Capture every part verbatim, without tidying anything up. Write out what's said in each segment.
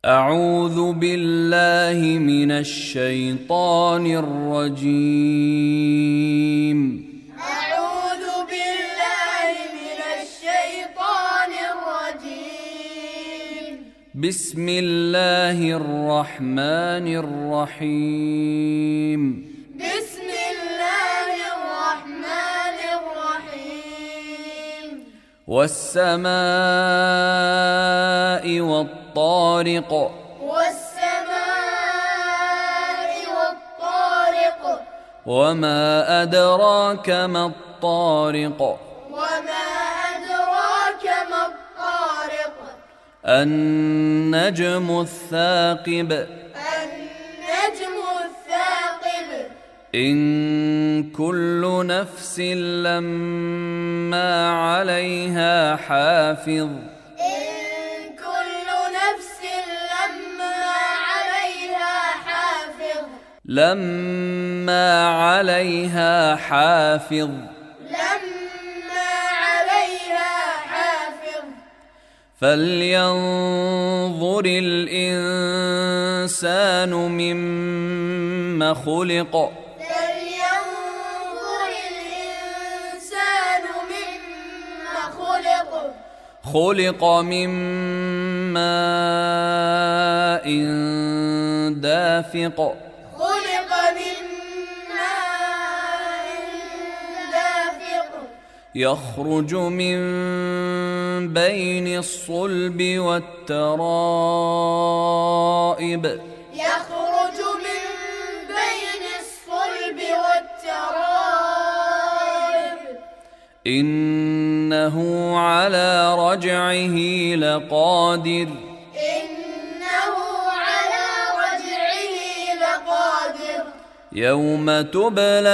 أعوذ بالله من الشيطان الرجيم. أعوذ بالله من الشيطان الرجيم. بسم الله الرحمن الرحيم. بسم الله الرحمن الرحيم. والسماء والطارق. والسماء والطارق. وما أدراك ما الطارق. وما أدراك ما الطارق. النجم الثاقب. النجم الثاقب. إن كل نفس لما عليها حافظ. إن كل نفس لما عليها حافظ. لما عليها حافظ. لما عليها حافظ. فلينظر الإنسان مما خلق. فلينظر الإنسان مما خلق. خلق من ماء دافق. خلق من ماء دافق. يخرج من بين الصلب والترائب. يخرج من بين الصلب والترائب. إنه على رجعه لقادر. إنه على رجعه لقادر. يوم تبلى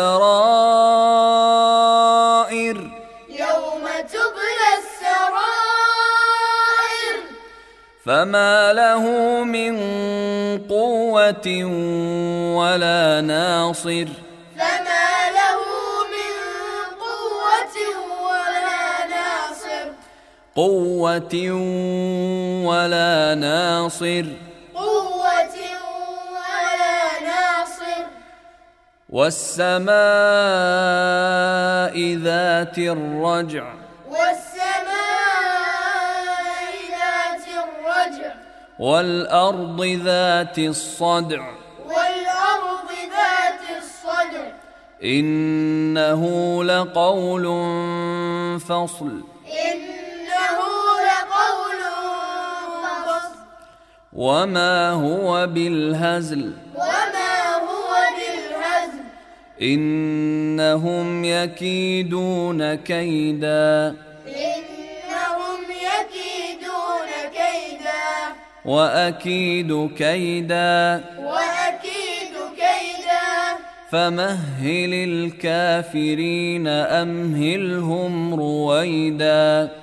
السرائر. يوم تبلى السرائر. فما له من قوة ولا ناصر. فما له من قوة ولا ناصر. قوة ولا ناصر. قوة ولا ناصر. والسماء ذات الرجع. والسماء ذات الرجع. والأرض ذات الصدع. والأرض ذات الصدع. إنه لقول فصل. إنه لقول فصل. وما هو بالهزل. وما هو بالهزل. إنهم يكيدون كيدا. إنهم يكيدون كيدا. وأكيد كيدا. وأكيد كيدا. فمهل الكافرين أمهلهم رويدا.